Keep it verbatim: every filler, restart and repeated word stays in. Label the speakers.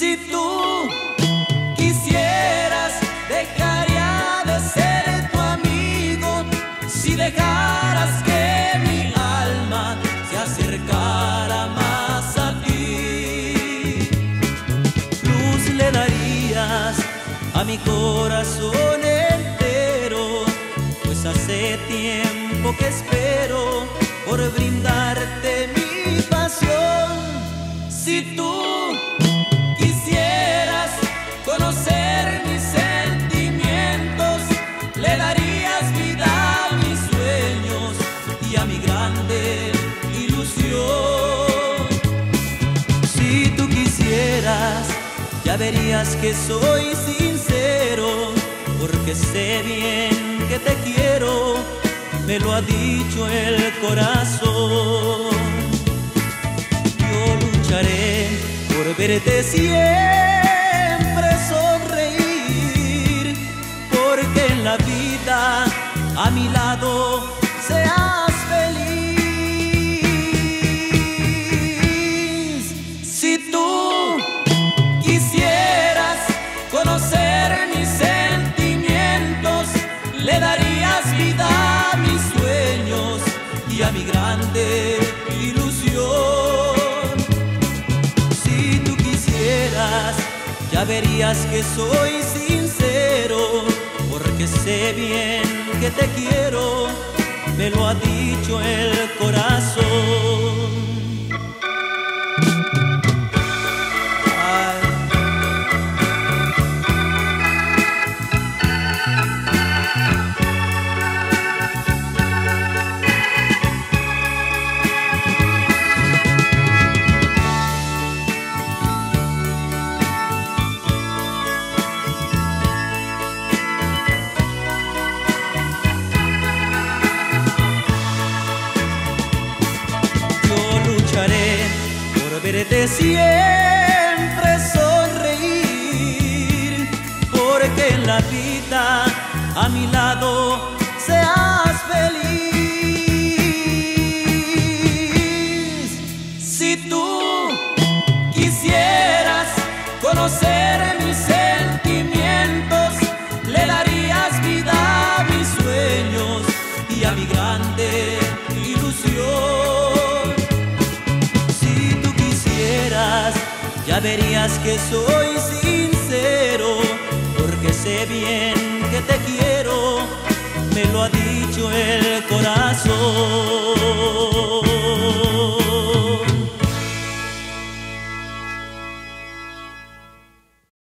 Speaker 1: Si tú quisieras, dejaría de ser tu amigo. Si dejaras que mi alma se acercara más a ti, luz le darías a mi corazón entero, pues hace tiempo que espero por brindarte mi pasión. Si tú quisieras conocer mis sentimientos, le darías vida a mis sueños y a mi grande ilusión. Si tú quisieras, ya verías que soy sincero, porque sé bien que te quiero, me lo ha dicho el corazón. Yo lucharé por verte siempre sonreír, porque en la vida a mi lado seas feliz. Si tú quisieras conocer mis sentimientos, le darías vida a mis sueños y a mi grande ilusión. Si tú quisieras, ya verías que soy sincero, porque sé bien que te quiero, me lo ha dicho el corazón. Verte siempre sonreír, porque en la vida a mi lado seas feliz. Si tú quisieras conocer mis sentimientos, le darías vida a mis sueños y a mi grande ilusión. Ya verías que soy sincero, porque sé bien que te quiero, me lo ha dicho el corazón.